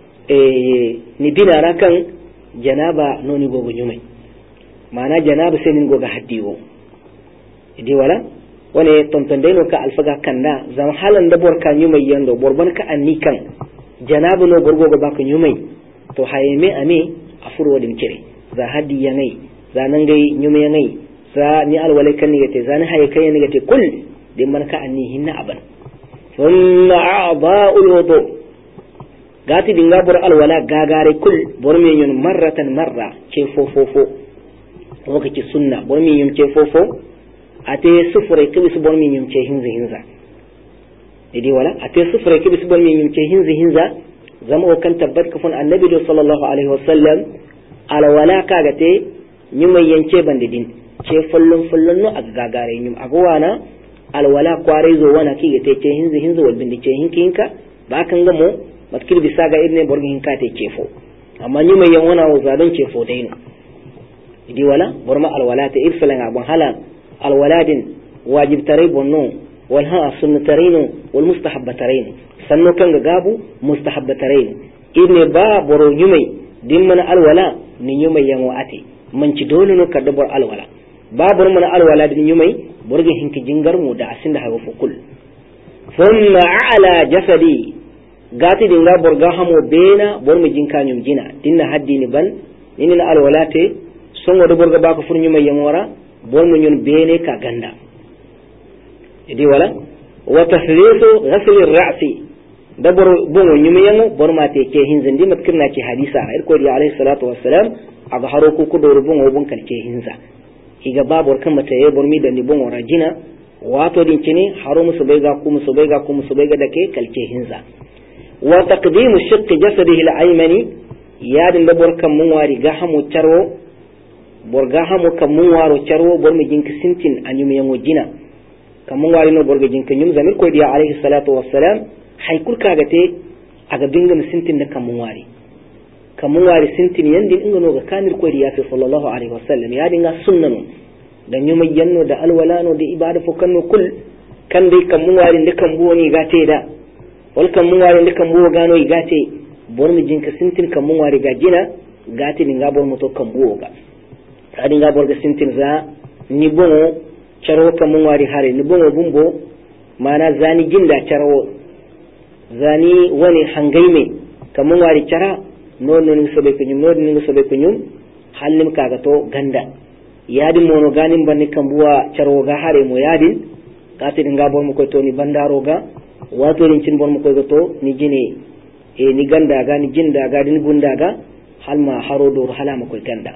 ni binara kan janaba noni gogo nyumai mana janaba sai nin goga haddiwo idi wala wane tontonde no ka alfaga kanda zam halan da borka nyumai yando borban ka anni kan janabu no borgo go baka nyumai to hayeme ame afuro dim kire za haddi yanai za nan gai nyumai yanai za ni alwalai kan ni gate za ni haye kai ni gate kul din man ka anni hinna aban thumma a'dha'ul wudu gati dinga bor alwala gagare kul bor mi yun marratan marra ce fofofo wakati sunna bor mi yun ce fofo ate sufure kibis bor mi yun ce hinza idi wala ate sufure kibis bor mi yun ce hinza zama o kan tabbat kafun annabi sallallahu alaihi wasallam alwala kagate nyuma yance bandidin ce fullun no agagare nyum agwana alwala kware zo wana kigate ce hinza wal bindi ce hinka ba kan gamo matkir bisa ga irne borgin hinka te cefo amma ni mai yan wana zadon cefo dai no idi wala borma alwala ta irsalan abun hala alwaladin wajib tare bonno wal ha sunnatarin wal mustahabbatarin sanno kan ga gabu mustahabbatarin irne ba boro nyumai dimman alwala ni nyumai yan wati man ci dole no kadda bor alwala ba bor man alwala din nyumai borgin hinki jingar mu da asinda hawo fukul thumma ala jasadi gati dinga borga hamo bena bor mi jinka nyum jina dinna haddi ni ban nini na alwalate songo do borga baka furnyum mai yamora bor mu nyun bene ka ganda idi wala wa tathlisu ghasl ar-ra'si da bor bongo nyum yango bor ma te ke hinzindi matkirna ce hadisa irko di alayhi salatu wassalam aga haro ku ku do bongo bon kan ce hinza iga babor kan mata ye bor mi da ni bongo rajina wato din cini haro musu bai ga dake kalce hinza وتقديم الشق جسده الأيمن يادن دبر كم مواري غاهمو تشارو برغاهمو كم موارو تشارو برمي جنك سنتين أن يميمو جنا كم مواري نو برغ جنك يوم زميل كويدي عليه الصلاة والسلام حيكون كاغتي أغبينغم سنتين كم مواري سنتين يندين إنغنو غكامل كويدي صلى الله عليه وسلم يادن سنن dan yuma yanno da alwalano da ibada fokanno kul kan dai kan muwari da kan buwoni gate da wal kan muwari da kan buwo gano igate bor mi jinka sintin kan muwari ga jina gate ni ngabor moto kan buwo ga adi ngabor ga sintin za ni bono charo kan muwari hare ni bono bumbo mana zani jinda charo zani wani hangaime kan muwari chara nono ni sobe kunyum hallim kaga to ganda yadin mono ganin banni kambuwa charwo ga hare mo yadin kati dinga bor mo ko toni bandaro ga wato din cin bor mo koy goto ni jine e ni ganda ga ni jinda ga din gunda ga halma haro do halama koy ganda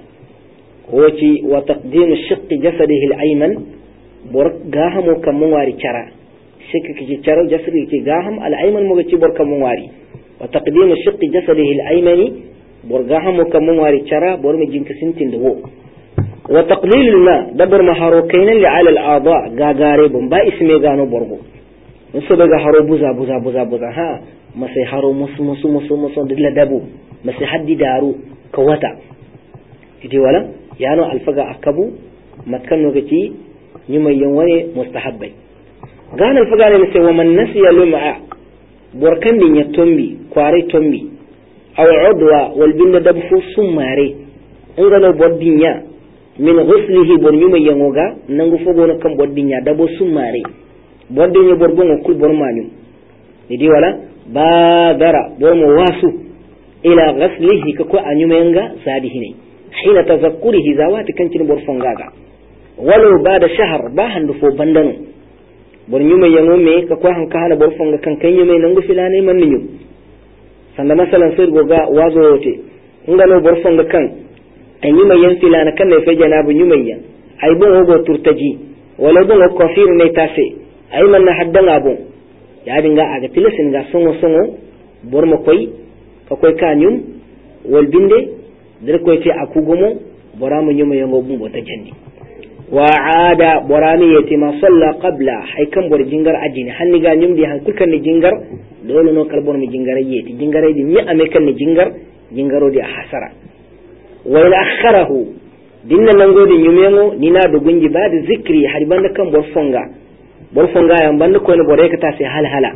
woci wa taqdim shiq jasadihi al-ayman bor gahamo kam mo wari cara shikki ki cara jasri ki gaham al-ayman mo ci bor kam mo wari wa taqdim shiq jasadihi al-aymani bor gahamo kam mo wari cara bor mi jinka sintinde wo wa taqlil al-ma dabar ma haro kayna li ala al-a'dha gagare bum ba isme gano borgo so daga haro buza ha masai haro musu dilla dabu masai haddi daru kawata kiti wala yano alfaga akabu matkan no gaci nyuma yanwane mustahabbai gana alfaga ne sai wa man nasiya lum'a borkan din ya tombi kware tombi aw udwa wal binda dabfu sumare ngalo boddinya min ghuslihi bor nyuma yangoga nangu fogo no kam boddinya dabo sumare boddinya borbon kul bormanyu idi wala badara bormo wasu ila ghaslihi kako anyumenga sadihine hina tazakkurihi zawati kancin borfongaga walau bada shahr ba handu fo bandano bor nyume yango me kako hanka hana borfonga kan kanyume nangu filane manninyu sanda masalan sai goga wazo wote ngano borfonga kan anyume yan filana kan ne fejana bu nyume yan ay bon ogo turtaji wala bon kafir ne tase ay man na haddan abun ya dinga aga tilasin ga songo bormo koy ka koy kanyum wal binde dir koy te akugomo boramu nyuma yango bumbo ta jandi wa aada borami yati ma salla qabla haykan bor jingar ajini hanni ga nyum di han kulkan ni jingar dole no kal bor mi jingar yeti jingar di mi ame kan ni jingaro di hasara wa ila akharahu dinna nango di nyumengo nina do gunji badi zikri haribanda kan bor fonga yan banda ko ne bore ka ta sai halhala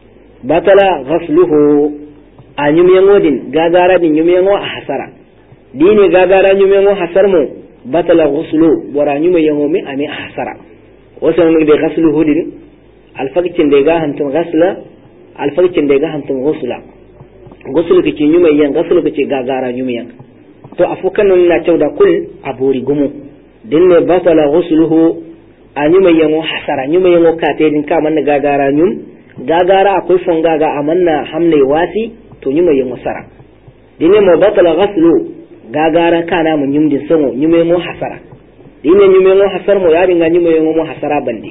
batala ghasluhu anyum yangodin gagara din nyum yango a hasara dini gagara nyum yango hasar mu batala ghuslu bora nyum yango mi ami a hasara wasan mu de ghasluhu din alfaqtin de ga hantun ghasla alfaqtin de ga hantun ghusla ghuslu ke nyum yan ghaslu ke gagara nyum yan to afukan na tawda kul abori gumu dinne batala ghusluhu anyuma yango hasara nyuma yango kate din ka man gagara nyum gagara akwai fonga ga amanna hamne wasi to nyuma yango sara dine mo batala ghaslu gagara kana mun nyum din songo nyuma yango hasara dine nyuma yango hasar mo yari nga nyuma yango mo hasara bandi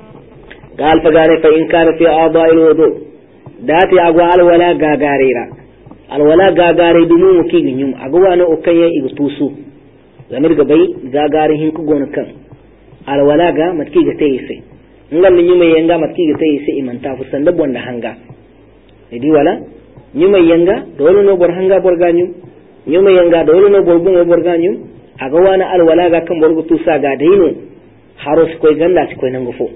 gal fagare fa in kana fi a'dha'il wudu dati agwa alwala gagarira alwala gagare dumu mu ki nyum agwa na okanye igtusu zamir gabai gagare hin ku gon kan alwala ga matki ga tayise ngal ni nyuma yanga matki ga tayise imanta fu sanda bonda hanga idi wala nyuma yanga dole no bor hanga bor ganyu nyuma yanga dole no bor bungo bor ganyu aga wana alwala ga kan bor gutu sa ga daino haros koy ganda ci koy nango fo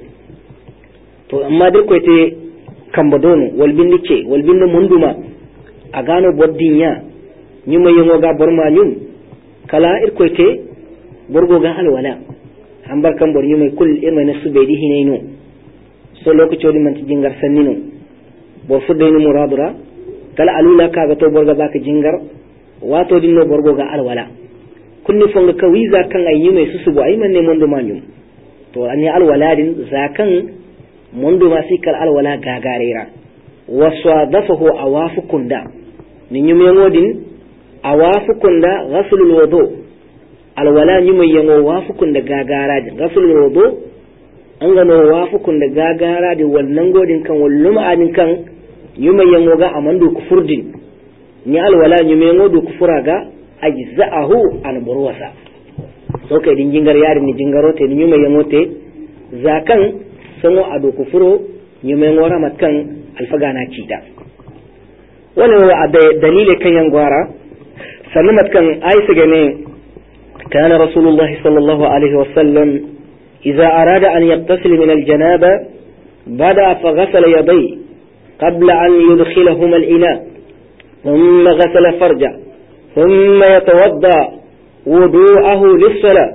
to amma dir koy te kambadono wal bindice wal bindu munduma agano boddinya nyuma yango ga bor ma nyum kala ir koy te borgo ga alwala an bar kan borni mai kul irma na su bai di hinaino so lokaci wani man jingar sannino bor fudde ni muradura kala alula ka ga to borga baka jingar wato dinno borgo ga alwala kunni fonga ka wiza kan ayi mai susu bo ayi man ne mondo manyum to an ya alwala din zakan mondo ma sikal alwala gagarera wasadafahu awafukunda ni nyum yangodin awafukunda ghaslul wudu alwala nyuma yango wafukun da gagara din rasul rodo an gano wafukun da gagara din wannan godin kan wallum adin kan nyuma yango ga amando kufurdin ni alwala nyuma yango do kufura ga ajza'ahu an burwasa so kai din jingar yarin ni jingaro te nyuma yango te zakan sango ado kufuro nyuma yango ramat kan alfagana cida wannan wa dalile kan yangwara sallamat kan aisha gane كان رسول الله صلى الله عليه وسلم إذا أراد أن يغتسل من الجنابة بدأ فغسل يديه قبل أن يدخلهما الإناء ثم غسل فرجه ثم يتوضأ وضوءه للصلاة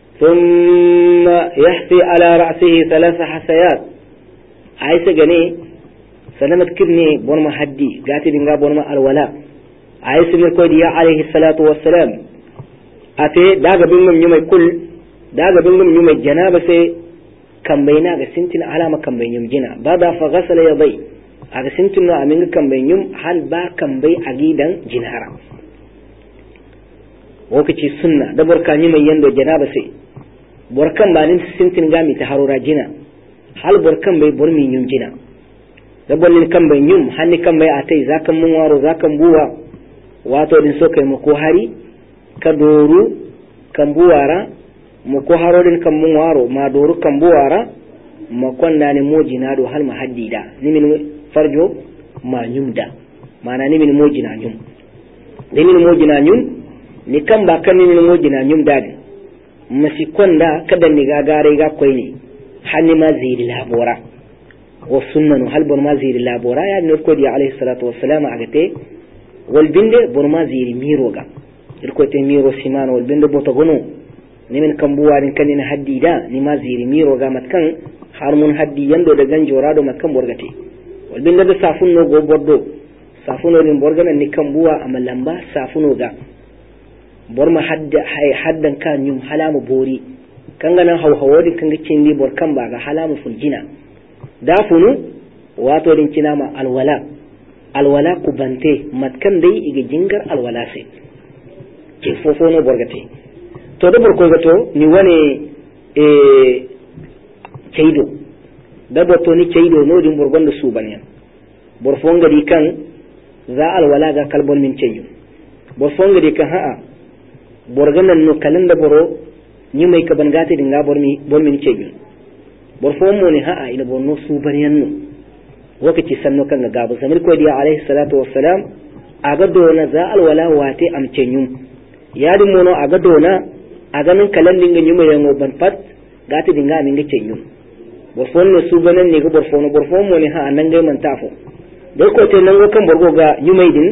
ثم يحفي على رأسه 3 حثيات عايزة جنيه سلامة كبني بورما حدي قاتل نقا بورما الولاء عايزة من الكودية عليه الصلاة والسلام ate daga bingum nyumay kul daga bingum nyumay janaba se kambayna ga sintin alama kambaynum jina bada fa ghasala yaday aga sintinno amin kan bai yum hal ba kan bai agidan jinhara wokaci sunna da borka ni mai yando janaba sai borkan ba nin sintin gami ta harura jina hal borkan bai bormi yum jina da bollin kan bai yum hanni kan bai atai zakan mun waro zakan buwa wato din so kai mu ko hari ka doru kan buwara mu ko harodin kan mun waro ma doru kan buwara ma konda ne mojina do hal ma haddida ni min farjo ma yumda mana ni min mojina yum ni min mojina yum ni kan ba kan ni min mojina yum dadi masi konda kada ni gagare ga koy ni hanni ma ziri labora wa sunnanu hal bon ma ziri labora ya ni ko di alayhi salatu wassalam agate wal binde bon ma ziri miroga irko te miro simano wal binde boto gono ni min kan buwarin kan ni haddida ni ma ziri miroga matkan har mun haddi yando da ganjorado matkan borgate wal binde da safunno go bordo safuno din borgana ni kan buwa amalamba safuno ga borma haddan kan yum halamu bori kanga nan hawhawodin kanga cindi bor kan ba ga halamu fuljina dafunu wato din cinama alwala ku bante matkan dai iga jingar alwala sai ke fofono borgate to da borko gato ni wane ceido da boto ni ceido no din borgon da su banyan borfonga di kan za alwala ga kalbon min ceyu borfonga di kan ha'a borganan no kalanda boro ni mai ka bangate dinga bormin ceyu borfon mo ne ha'a ina bonno su banyan no wakaci sanno kan ga gabu samir ko dia alaihi salatu wassalam aga dona za alwala wate am ceyu yadin mono aga dona aga nan kalandin ga nyuma yango ban pat gati dinga min ga ceyu borfon no su banan ne ga borfon mo ne ha'a nan ga man tafo dai ko te nan go kan borgo ga nyumai din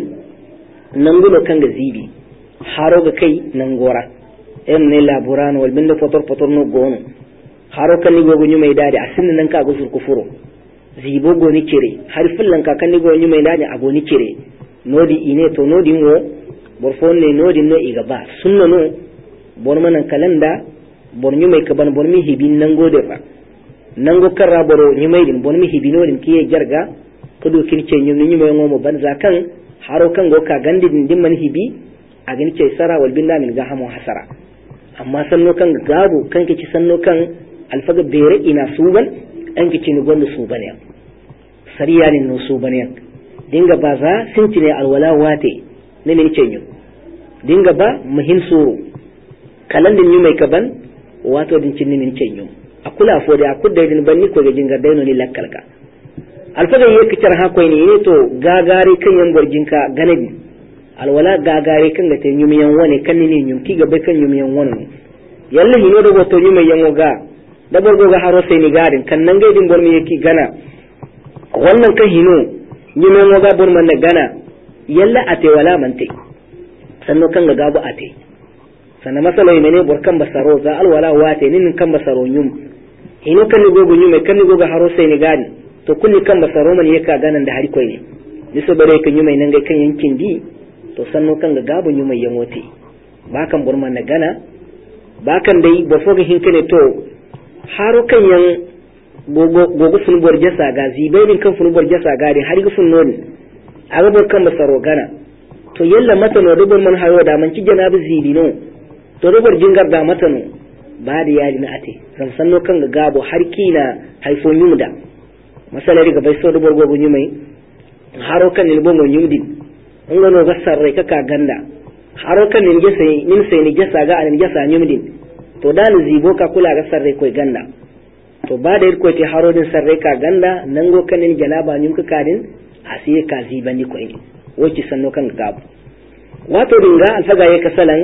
nan go kan ga zibi haro ga kai nan gora em ne laburano wal binda fotor no gono haro kan ni go nyumai dadi asin nan ka go sur kufuro zibo go ni kire har fillan ka kan ni go nyumai dadi a go ni kire nodi ine to nodi wo borfon ne nodi no iga ba sunna no bon manan kalanda bon nyumai ka ban bon mi hibin nan go de ba nan go karra boro nyumai din bon mi hibino din kiye jarga kudu kirce nyum ni nyumai ngomo banza kan haro kan go ka gandi din man hibi a gani ce sara wal binda min ga hamu hasara amma sanno kan gabu kan kici sanno kan alfaga bere ina suban an kici ni gonda suban ya sariya ne no suban ya dinga ba za sintine alwala wate ne ne ce nyu dinga ba muhin suru kalan din nyumai kaban wato din cin ne ce nyu akula fo da akudda din banni ko ga jinga dayno ni lakkalka alfaga yake tar ha koy ne to gagare kan yan borjinka ganabi alwala gagare kan ga tan yumiyan wane kan ne nyum ki ga be kan yumiyan wane yalla hino da goto yumai yan ga da borgo ga haro sai ni gadin kan nan gaidin bormi yake gana wannan kan hino yumiyan ga borman da gana yalla ate wala mante sanno kan ga gabu ate sanna masalai mene borkan basaro za alwala wate nin kan basaro yum hino kan ni gogo yumai kan ni gogo haro sai ni gadin to kunni kan basaro man yaka ganan da hari koy ne bisa bare kan yumai nan ga kan yankin di to sanno kan ga gabu yumai yanwote ba kan burman na gana ba kan dai ba foga hinkane to haro kan yan gogo sun borjasa ga zibainin kan fun borjasa ga dai har ga fun non aga bor kan basaro gana to yalla mata no rubur man hayo da man ci janabi zibino to rubur jingar da mata no ba da yaji na ate san sanno kan ga gabo har kina haifo yumda masala riga bai so rubur gogo yumai haro kan ni bongo yumdin ngano ga sarrai kaka ganda haro kan nin sai ni gesa ga an gesa nyumdin to dan zibo ka kula ga sarrai koi ganda to ba da ko te haro din sarrai ka ganda nan go kan nin janaba nyum ka kadin asiye ka zibani koi woci sanno kan gabu wato dinga alfaga yake salan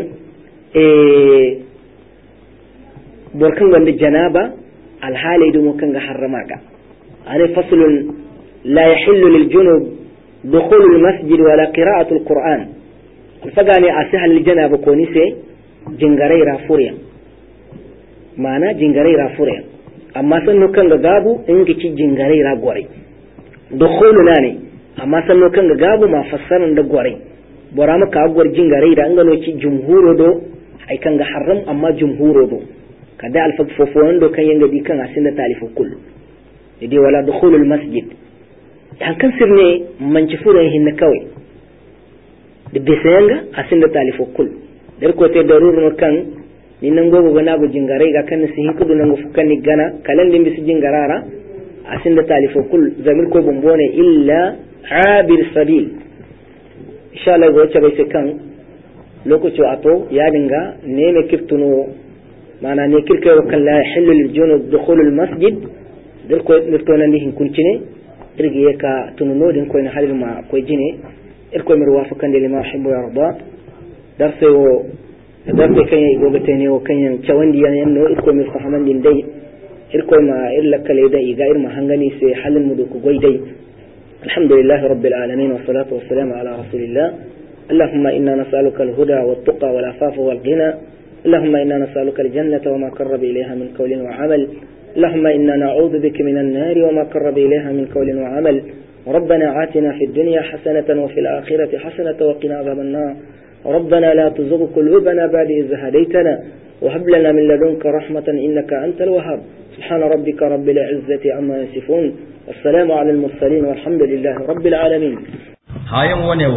borkan wanda janaba alhali dumo kan ga harrama ga ani faslun la yahillu lil junub دخول المسجد ولا قراءة القرآن الفقاني أسهل الجناب كونيسي جنغري رافوريا معنى جنغري رافوريا أما سنو كان غابو إنك جنغري راغوري دخول ناني أما سنو كان غابو ما فسرن دغوري برام كاغور جنغري دا انغنو تي جمهورو دو أي كان حرم أما جمهورو دو كدا الفق فوفون دو كان ينغدي كان أسند تاليف كل يدي ولا دخول المسجد hankan sirne manci furo hinna kawai da besayanga asinda talifo kul dar ko te daruru kan ni nan gogo gana go jingare ga kan si hikudu nan fukan ni gana kalan din bisu jingarara asinda talifo kul zamir ko bombone illa abir sabil insha Allah go ce bai se kan lokaci ato ya dinga ne me kiftuno mana ne kirkai wa kan la yahillu lil junub dukhul al masjid dar ko to nan hin kuncine irgi ka tununo din ko na halil ma ko jine irko mir wafakan da lima hibbu yarda darse wo darse kan yi gobe tane wo kan yan cawandi yan no irko mir fahaman din dai irko ma illa kale dai ga irma hangani sai halin mu ko goy dai alhamdulillah rabbil alamin wa salatu wa salam ala rasulillah اللهم إنا نسألك الهدى والتقى والعفاف والغنى اللهم إنا نسألك الجنة وما قرب إليها من قول وعمل اللهم إنا نعوذ بك من النار وما قرب إليها من قول وعمل ربنا آتنا في الدنيا حسنة وفي الآخرة حسنة وقنا عذاب النار ربنا لا تزغ قلوبنا بعد إذ هديتنا وهب لنا من لدنك رحمة إنك أنت الوهاب سبحان ربك رب العزة عما يصفون والسلام على المرسلين والحمد لله رب العالمين هايم ونيو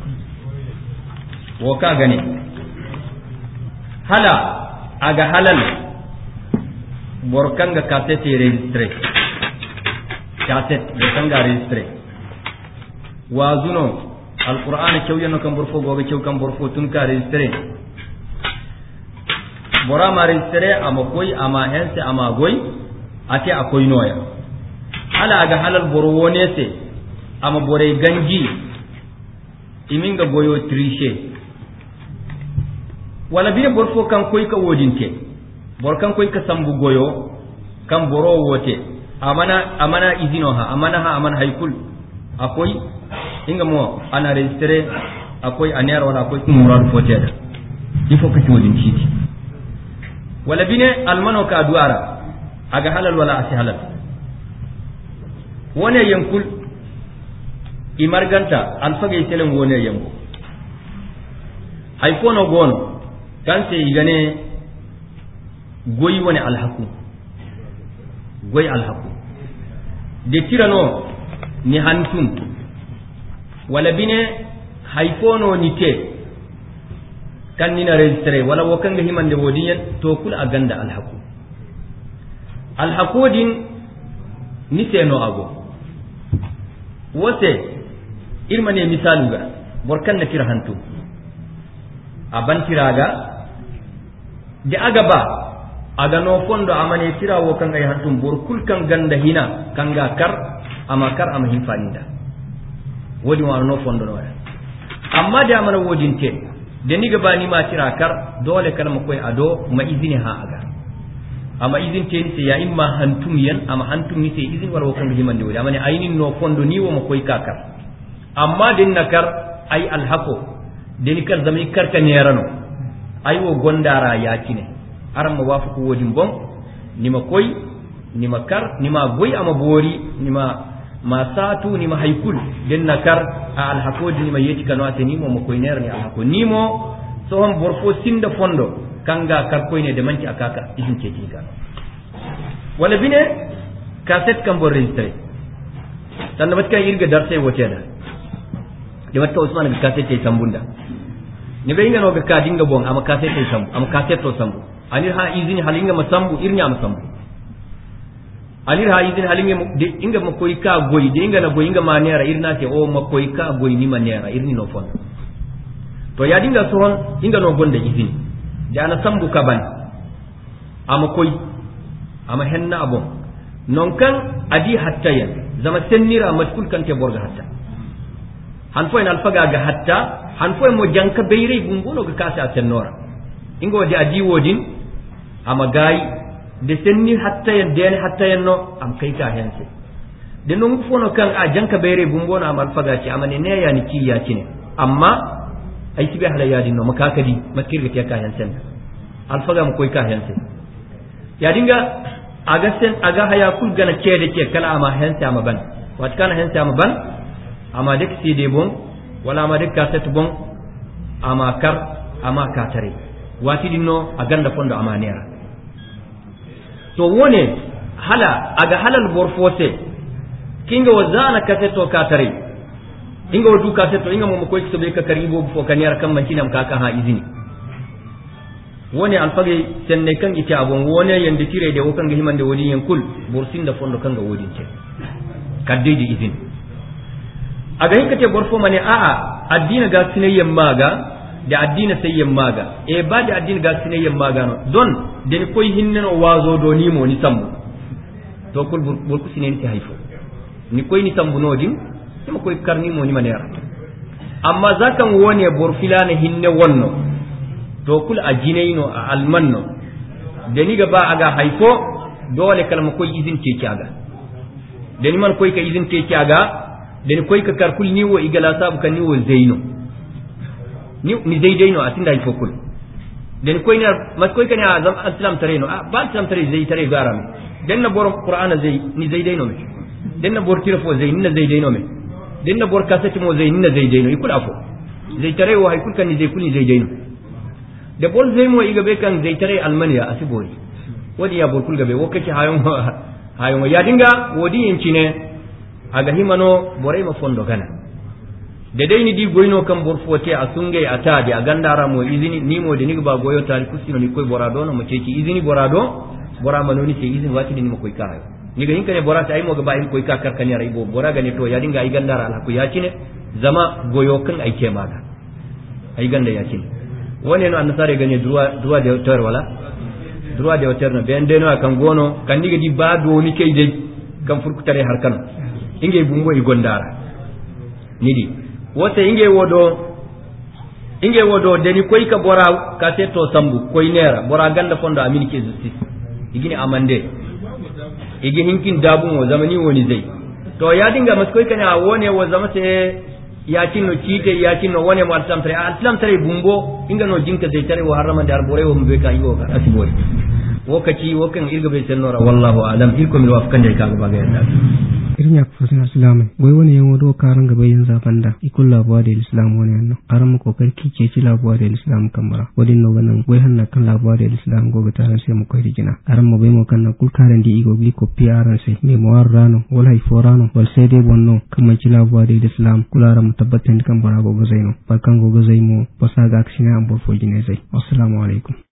وكاغني هلا أجا هلال borkanga cassette registré cassette borkanga registré wazuno alquran cewyano kam borfo gobe cew kam borfo tun ka registré bora ma registré ama koy ama hense ama goy ate akoy noya ala ga halal boro wonese ama bore ganji iminga boyo tricher wala bine borfo kan koy ka wodinte borkan koy ka sambu goyo kan boro wote amana izino ha amana haykul akoy inga mo ana registre akoy aner wala akoy murar foteda il faut que tu wodin citi wala bine almano ka duara aga halal wala asi halal wone yankul imarganta alfage selen wone yanko hayfono gono kan se igane goyi wani alhaku goyi alhaku de tirano ni hantum wala bine haifono ni te kan nina registre wala wakanga himande wodiyan to kul aganda alhaku din ni seno ago wote irmane misaluga borkan na tira hantum aban tiraga de agaba aga no fondo amane tirawo kan ay hantum bor kul kan ganda hina kanga kar ama hin faninda wodi wa no fondo no amma da amana wodin te de ni ga bani ma tira kar dole kala ma koy ado ma izini ha aga ama izin te ni ya imma hantum yan ama hantum ni te izin wala kan himande wodi amane aynin no fondo ni wo ma koy kakar amma din nakar ay alhaqo de ni kar zamai karka ne yarano ay wo gondara yakine aram ma wafu ko wodin bon nima koy nima kar nima goy ama bori nima masatu nima haykul den nakar al hakodi nima yeti kanu ateni mo koy ner ni al hakoni mo so hon borfo sinda fondo kanga kar koy ne de manci akaka idin ce tinga wala bine cassette kam bor registré tan bat kay irga darse woteda de wat ka usman ga cassette tay sambunda ni be inga no ga ka dinga bon ama cassette tay sambu ama cassette to sambu anir ha izini halinga masambu irnya masambu anir ha izini halinga de inga makoy ka goy de inga na goy inga manera irna te o makoy ka goy ni manera irni no fon to ya dinga sohon inga no gonda izini da na sambu kaban ama koy ama henna abon non kan adi hatta yan zama sennira matkul kan te borga hatta han fo en alfaga ga hatta han fo mo janka beyre gumbono ga kasa tennora ingo di adi wodin ama gayi de senni hatta yen den hatta yen no am kai ka hense de non fono kan a janka beyre gumbono am alfaga ci amane ne ya ni ci ya ci ne amma ay tibe hala yadi no makakadi makirga te ka hense alfaga mo koy ka hense ya dinga aga sen aga haya kul gana cede ce kala ama hense ama ban wat kana hense ama ban ama dek CD bon wala ama dek cassette bon ama kar ama katare wati dinno aganda fondo ama nera to wone hala aga halal borfose kinga wazana kaseto ka tare inga wadu kaseto inga mo ko kisobe ka karibo fo kan yar kan mancinam ka ha izini woni alfage senne kan ite abon woni yande tire de wokan ga himande wodi yen kul bursin da fondo kan ga wodi ce kaddeji izini aga hinkate borfo mane a'a addina ga sinayyan maga da addina sayyan maga ba da addina ga sinayyan maga no don den koy hinneno wazo do ni mo ni sambu to kul burku sineni ta haifo ni koy ni sambu no din kuma koy karni mo ni manera amma zakan woni borfilana hinne wonno to kul ajinaino a almanno deni ga ba aga haifo dole kalma koy izin ce kiaga deni man koy ka izin ce kiaga deni koy ka karkul ni wo igala sabu kan ni wo zaino ni zaidaino atinda haifo kul deni koy na mas koy kan azam islam tareno ba islam tare zai tare garam den na bor qur'ana zai ni zaidaino me den na bor tirafo zai ni zaidaino me den na bor kasati mo zai ni zaidaino ikul afo zai tare wo haikul kan ni zai kul ni zaidaino da bol zai mo iga be kan zai tare almaniya asibori wadi ya bol kul gabe wokaci hayon ya dinga wodi yincine aga himano borai ma fondo gana da dai ni di goyno kan bor fote asunge atadi agandara mo izini ni mo de ni ba goyo tari kusino ni koy borado no mo ceki izini borado bora manoni se izini wati ni mo koy karayo ni ga hinkane bora ta ay mo ga ba in koy ka karkani rai bo bora ga ne to ya dinga ay gandara ala ko ya cine zama goyo kan ay ke maga ay ganda ya cine woni no annasare gane duwa de hotel wala duwa de hotel no ben deno kan gono kan diga di ba do ni kay de kan furkutare har kan inge bumbo i gondara nidi wote inge wodo deni koy ka bora ka teto sambu koy nera bora ganda fondo amini ke justice igini amande igi hinkin dabun wo zamani woni zai to ya dinga maskoy kana wone wo zamate ya cinno cite ya cinno wone mo islam tare bumbo inga no jinka zai tare wo harama dar bore wo mbe ka yiwo ka asibori wokaci wokan irga be sennora wallahu alam ilko mi wafkan dai kaga baga yanda irin ya fasin islam goy woni yan wodo karan gaba yin zabanda ikul labuwa da islam woni anno aran mu kokar kice ci labuwa da islam kamara wadin no ganan goy hanna kan labuwa da islam goga taran sai mu kai rigina aran mu bai mu kan na kul karan di igo bi ko piaran sai me mo warrano wala iforano wal sai dai bonno kamar ci labuwa da islam kulara mu tabbatan kan bara goga zaino barkan goga zaimo basaga aksina an borfo gine zai assalamu alaikum